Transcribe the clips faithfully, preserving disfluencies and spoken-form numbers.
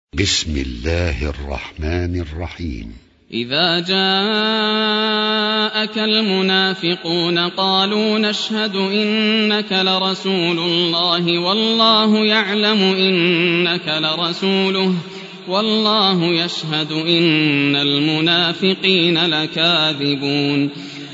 بسم الله الرحمن الرحيم. إذا جاءك المنافقون قالوا نشهد إنك لرسول الله والله يعلم إنك لرسوله والله يشهد إن المنافقين لكاذبون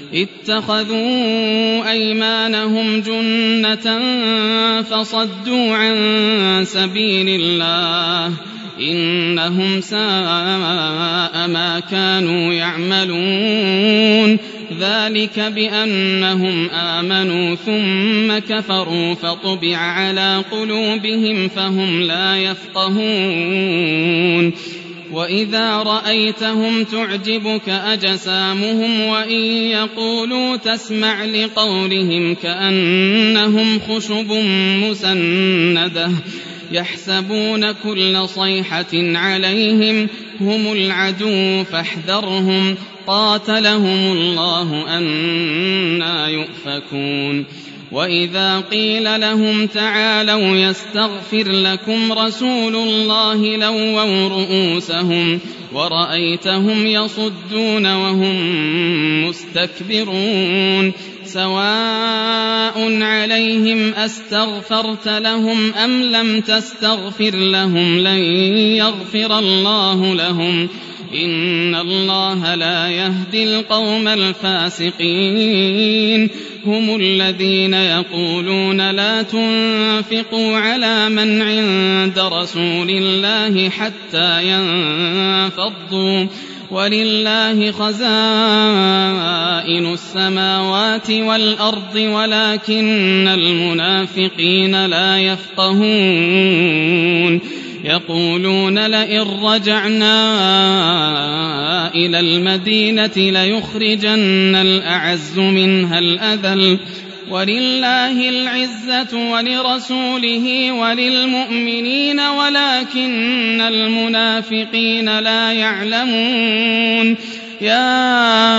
اتخذوا أيمانهم جنة فصدوا عن سبيل الله إنهم ساء ما كانوا يعملون ذلك بأنهم آمنوا ثم كفروا فطبع على قلوبهم فهم لا يفقهون وإذا رأيتهم تعجبك أجسامهم وإن يقولوا تسمع لقولهم كأنهم خشب مسندة يحسبون كل صيحة عليهم هم العدو فاحذرهم قاتلهم الله أنى يؤفكون وإذا قيل لهم تعالوا يستغفر لكم رسول الله لووا رؤوسهم ورأيتهم يصدون وهم مستكبرون سواء عليهم أستغفرت لهم أم لم تستغفر لهم لن يغفر الله لهم إن الله لا يهدي القوم الفاسقين هم الذين يقولون لا تنفقوا على من عند رسول الله حتى ينفضوا ولله خزائن السماوات والأرض ولكن المنافقين لا يفقهون يقولون لئن رجعنا إلى المدينة ليخرجن الأعز منها الأذل ولله العزة ولرسوله وللمؤمنين ولكن المنافقين لا يعلمون يا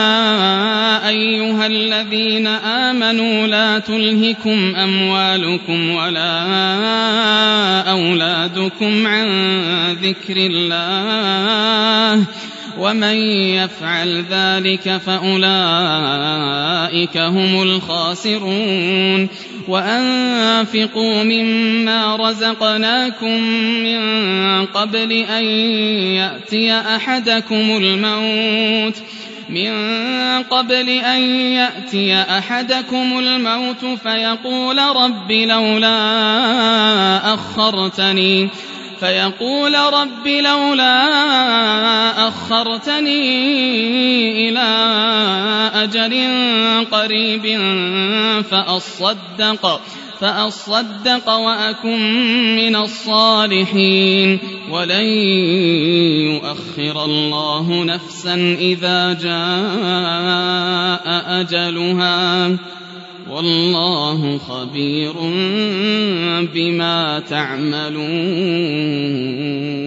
أيها الذين آمنوا لا تلهكم أموالكم ولا أولادكم عن ذكر الله ومن يفعل ذلك فأولئك هم الخاسرون وأنفقوا مما رزقناكم من قبل أن يأتي أحدكم الموت من قبل أن يأتي أحدكم الموت فيقول رب لولا أخرتني فيقول رب لولا أخرتني إلى أجل قريب فأصدق فأصدق وأكن من الصالحين ولن يؤخر الله نفسا إذا جاء أجلها والله خبير بما تعملون.